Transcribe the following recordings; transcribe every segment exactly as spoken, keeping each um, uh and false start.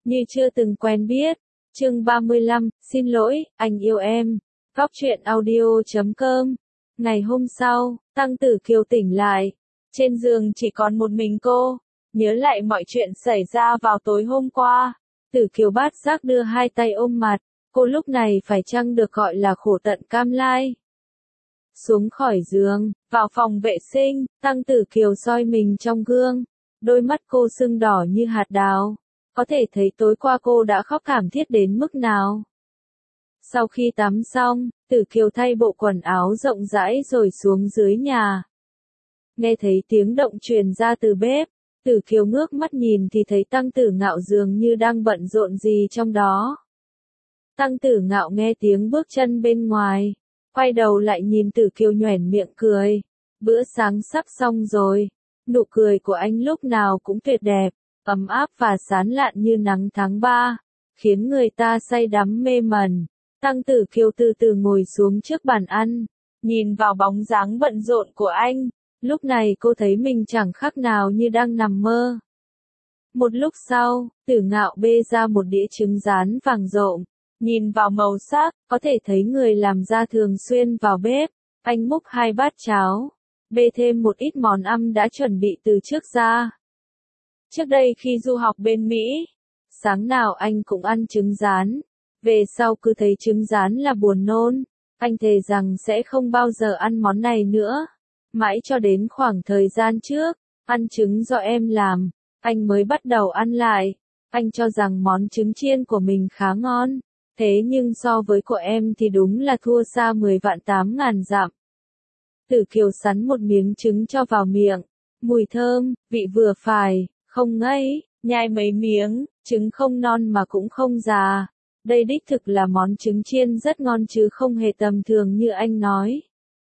như chưa từng quen biết. Chương ba mươi lăm, xin lỗi, anh yêu em. Góc truyện audio chấm com. Ngày hôm sau, Tăng Tử Kiều tỉnh lại. Trên giường chỉ còn một mình cô. Nhớ lại mọi chuyện xảy ra vào tối hôm qua. Tử Kiều bát giác đưa hai tay ôm mặt. Cô lúc này phải chăng được gọi là khổ tận cam lai. Xuống khỏi giường, vào phòng vệ sinh, Tăng Tử Kiều soi mình trong gương. Đôi mắt cô sưng đỏ như hạt đào. Có thể thấy tối qua cô đã khóc thảm thiết đến mức nào. Sau khi tắm xong, Tử Kiều thay bộ quần áo rộng rãi rồi xuống dưới nhà. Nghe thấy tiếng động truyền ra từ bếp, Tử Kiều ngước mắt nhìn thì thấy Tăng Tử Ngạo dường như đang bận rộn gì trong đó. Tăng Tử Ngạo nghe tiếng bước chân bên ngoài, quay đầu lại nhìn Tử Kiều nhoẻn miệng cười. Bữa sáng sắp xong rồi, nụ cười của anh lúc nào cũng tuyệt đẹp, ấm áp và sán lạn như nắng tháng ba, khiến người ta say đắm mê mẩn. Tăng Tử Kiều từ từ ngồi xuống trước bàn ăn, nhìn vào bóng dáng bận rộn của anh, lúc này cô thấy mình chẳng khác nào như đang nằm mơ. Một lúc sau, Tử Ngạo bê ra một đĩa trứng rán vàng rộm, nhìn vào màu sắc, có thể thấy người làm ra thường xuyên vào bếp. Anh múc hai bát cháo, bê thêm một ít món ăn đã chuẩn bị từ trước ra. Trước đây khi du học bên Mỹ, sáng nào anh cũng ăn trứng rán, về sau cứ thấy trứng rán là buồn nôn, anh thề rằng sẽ không bao giờ ăn món này nữa. Mãi cho đến khoảng thời gian trước, ăn trứng do em làm, anh mới bắt đầu ăn lại. Anh cho rằng món trứng chiên của mình khá ngon, thế nhưng so với của em thì đúng là thua xa mười vạn tám ngàn dặm. Tử Kiều sắn một miếng trứng cho vào miệng, mùi thơm, vị vừa phải, không ngấy, nhai mấy miếng, trứng không non mà cũng không già. Đây đích thực là món trứng chiên rất ngon chứ không hề tầm thường như anh nói.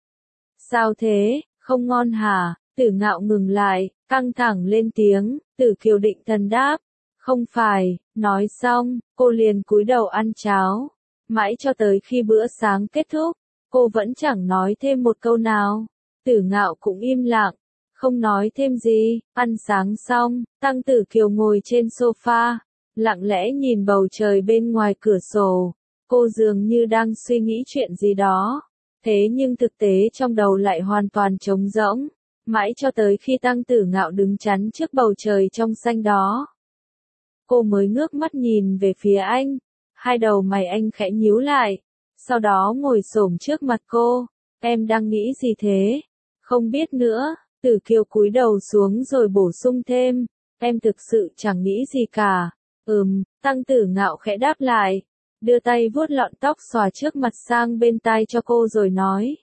Sao thế, không ngon hả? Tử Ngạo ngừng lại, căng thẳng lên tiếng. Tử Kiều định thần đáp, không phải. Nói xong, cô liền cúi đầu ăn cháo. Mãi cho tới khi bữa sáng kết thúc, cô vẫn chẳng nói thêm một câu nào. Tử Ngạo cũng im lặng, không nói thêm gì. Ăn sáng xong, Tăng Tử Kiều ngồi trên sofa, lặng lẽ nhìn bầu trời bên ngoài cửa sổ. Cô dường như đang suy nghĩ chuyện gì đó, thế nhưng thực tế trong đầu lại hoàn toàn trống rỗng. Mãi cho tới khi Tăng Tử Ngạo đứng chắn trước bầu trời trong xanh đó, cô mới ngước mắt nhìn về phía anh. Hai đầu mày anh khẽ nhíu lại, sau đó ngồi xổm trước mặt cô. Em đang nghĩ gì thế? Không biết nữa. Tử Kiều cúi đầu xuống rồi bổ sung thêm, em thực sự chẳng nghĩ gì cả. Ừm, Tăng Tử Ngạo khẽ đáp lại, đưa tay vuốt lọn tóc xòa trước mặt sang bên tai cho cô rồi nói.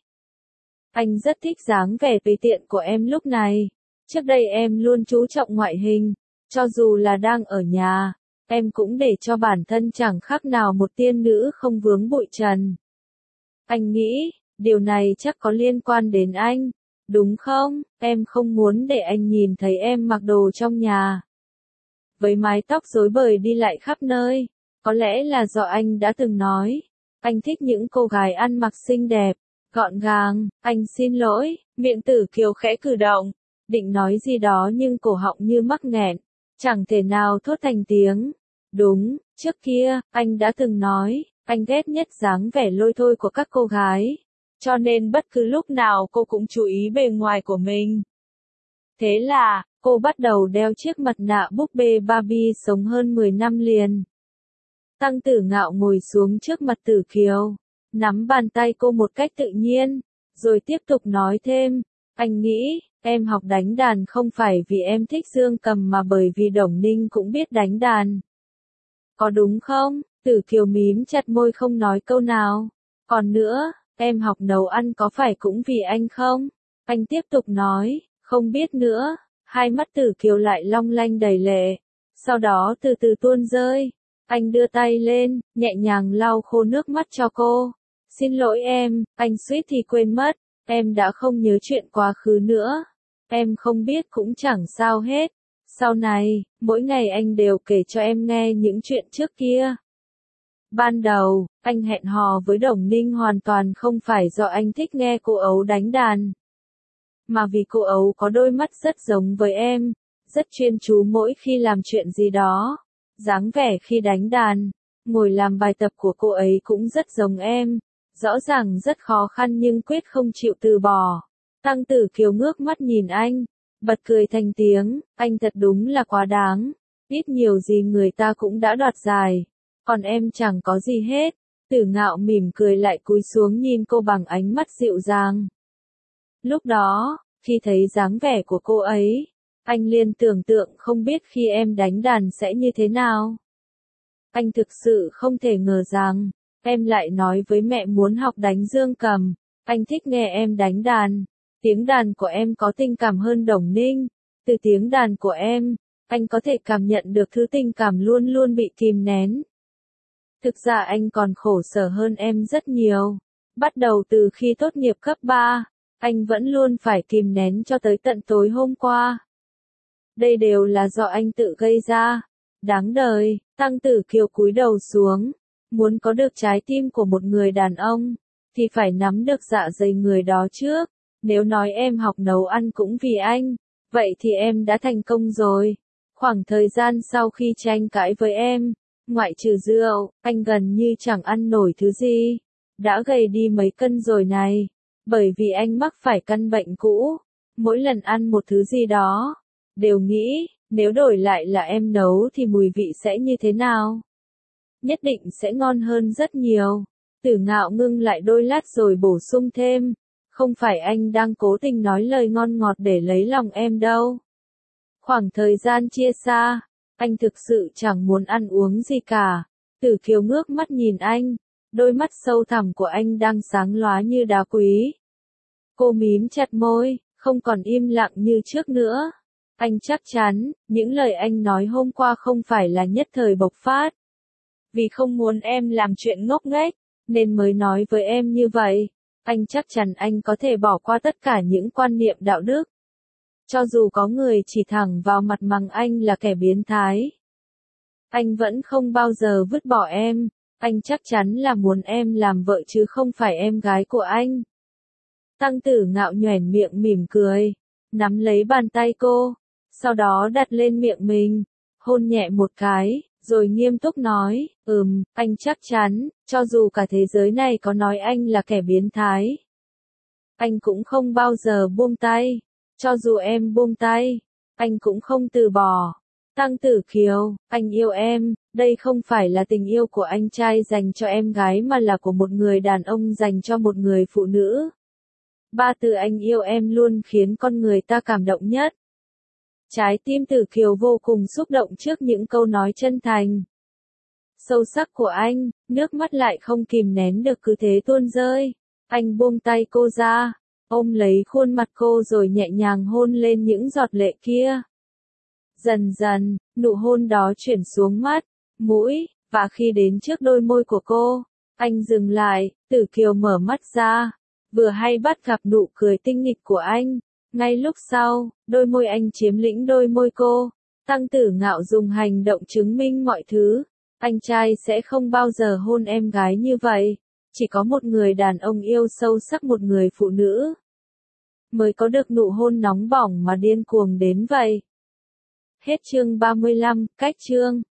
Anh rất thích dáng vẻ tùy tiện của em lúc này. Trước đây em luôn chú trọng ngoại hình, cho dù là đang ở nhà, em cũng để cho bản thân chẳng khác nào một tiên nữ không vướng bụi trần. Anh nghĩ, điều này chắc có liên quan đến anh, đúng không? Em không muốn để anh nhìn thấy em mặc đồ trong nhà với mái tóc rối bời đi lại khắp nơi. Có lẽ là do anh đã từng nói, anh thích những cô gái ăn mặc xinh đẹp, gọn gàng. Anh xin lỗi. Miệng Tử Kiều khẽ cử động, định nói gì đó nhưng cổ họng như mắc nghẹn, chẳng thể nào thốt thành tiếng. Đúng, trước kia, anh đã từng nói, anh ghét nhất dáng vẻ lôi thôi của các cô gái, cho nên bất cứ lúc nào cô cũng chú ý bề ngoài của mình. Thế là, cô bắt đầu đeo chiếc mặt nạ búp bê Barbie sống hơn mười năm liền. Tăng Tử Ngạo ngồi xuống trước mặt Tử Kiều, nắm bàn tay cô một cách tự nhiên, rồi tiếp tục nói thêm, anh nghĩ, em học đánh đàn không phải vì em thích dương cầm mà bởi vì Đồng Ninh cũng biết đánh đàn. Có đúng không? Tử Kiều mím chặt môi không nói câu nào. Còn nữa, em học nấu ăn có phải cũng vì anh không? Anh tiếp tục nói, không biết nữa. Hai mắt Tử Kiều lại long lanh đầy lệ, sau đó từ từ tuôn rơi. Anh đưa tay lên, nhẹ nhàng lau khô nước mắt cho cô. Xin lỗi em, anh suýt thì quên mất, em đã không nhớ chuyện quá khứ nữa. Em không biết cũng chẳng sao hết. Sau này, mỗi ngày anh đều kể cho em nghe những chuyện trước kia. Ban đầu, anh hẹn hò với Đồng Ninh hoàn toàn không phải do anh thích nghe cô ấu đánh đàn, mà vì cô ấu có đôi mắt rất giống với em, rất chuyên chú mỗi khi làm chuyện gì đó, Dáng vẻ khi đánh đàn, ngồi làm bài tập của cô ấy cũng rất giống em. Rõ ràng rất khó khăn nhưng quyết không chịu từ bỏ. Tăng Tử Kiều ngước mắt nhìn anh, bật cười thành tiếng, anh thật đúng là quá đáng. Ít nhiều gì người ta cũng đã đoạt giải, còn em chẳng có gì hết. Tử Ngạo mỉm cười lại cúi xuống nhìn cô bằng ánh mắt dịu dàng. Lúc đó, khi thấy dáng vẻ của cô ấy, anh liền tưởng tượng không biết khi em đánh đàn sẽ như thế nào. Anh thực sự không thể ngờ rằng, em lại nói với mẹ muốn học đánh dương cầm. Anh thích nghe em đánh đàn. Tiếng đàn của em có tình cảm hơn Đồng Ninh. Từ tiếng đàn của em, anh có thể cảm nhận được thứ tình cảm luôn luôn bị kìm nén. Thực ra anh còn khổ sở hơn em rất nhiều. Bắt đầu từ khi tốt nghiệp cấp ba, anh vẫn luôn phải kìm nén cho tới tận tối hôm qua. Đây đều là do anh tự gây ra. Đáng đời. Tăng Tử Kiều cúi đầu xuống. Muốn có được trái tim của một người đàn ông, thì phải nắm được dạ dày người đó trước. Nếu nói em học nấu ăn cũng vì anh, vậy thì em đã thành công rồi. Khoảng thời gian sau khi tranh cãi với em, ngoại trừ rượu, anh gần như chẳng ăn nổi thứ gì. Đã gầy đi mấy cân rồi này. Bởi vì anh mắc phải căn bệnh cũ. Mỗi lần ăn một thứ gì đó, đều nghĩ, nếu đổi lại là em nấu thì mùi vị sẽ như thế nào? Nhất định sẽ ngon hơn rất nhiều. Tử Ngạo ngưng lại đôi lát rồi bổ sung thêm. Không phải anh đang cố tình nói lời ngon ngọt để lấy lòng em đâu. Khoảng thời gian chia xa, anh thực sự chẳng muốn ăn uống gì cả. Tử Kiều ngước mắt nhìn anh, đôi mắt sâu thẳm của anh đang sáng lóa như đá quý. Cô mím chặt môi, không còn im lặng như trước nữa. Anh chắc chắn, những lời anh nói hôm qua không phải là nhất thời bộc phát. Vì không muốn em làm chuyện ngốc nghếch, nên mới nói với em như vậy. Anh chắc chắn anh có thể bỏ qua tất cả những quan niệm đạo đức. Cho dù có người chỉ thẳng vào mặt mắng anh là kẻ biến thái, anh vẫn không bao giờ vứt bỏ em. Anh chắc chắn là muốn em làm vợ chứ không phải em gái của anh. Tăng Tử Ngạo nhoẻn miệng mỉm cười, nắm lấy bàn tay cô, sau đó đặt lên miệng mình, hôn nhẹ một cái, rồi nghiêm túc nói, ừm, anh chắc chắn, cho dù cả thế giới này có nói anh là kẻ biến thái, anh cũng không bao giờ buông tay. Cho dù em buông tay, anh cũng không từ bỏ. Tăng Tử Kiều, anh yêu em, đây không phải là tình yêu của anh trai dành cho em gái mà là của một người đàn ông dành cho một người phụ nữ. Ba từ anh yêu em luôn khiến con người ta cảm động nhất. Trái tim Tử Kiều vô cùng xúc động trước những câu nói chân thành, sâu sắc của anh, nước mắt lại không kìm nén được cứ thế tuôn rơi. Anh buông tay cô ra, ôm lấy khuôn mặt cô rồi nhẹ nhàng hôn lên những giọt lệ kia. Dần dần, nụ hôn đó chuyển xuống mắt, mũi, và khi đến trước đôi môi của cô, anh dừng lại. Tử Kiều mở mắt ra, vừa hay bắt gặp nụ cười tinh nghịch của anh. Ngay lúc sau, đôi môi anh chiếm lĩnh đôi môi cô. Tăng Tử Ngạo dùng hành động chứng minh mọi thứ. Anh trai sẽ không bao giờ hôn em gái như vậy. Chỉ có một người đàn ông yêu sâu sắc một người phụ nữ mới có được nụ hôn nóng bỏng mà điên cuồng đến vậy. Hết chương ba mươi lăm, cách chương.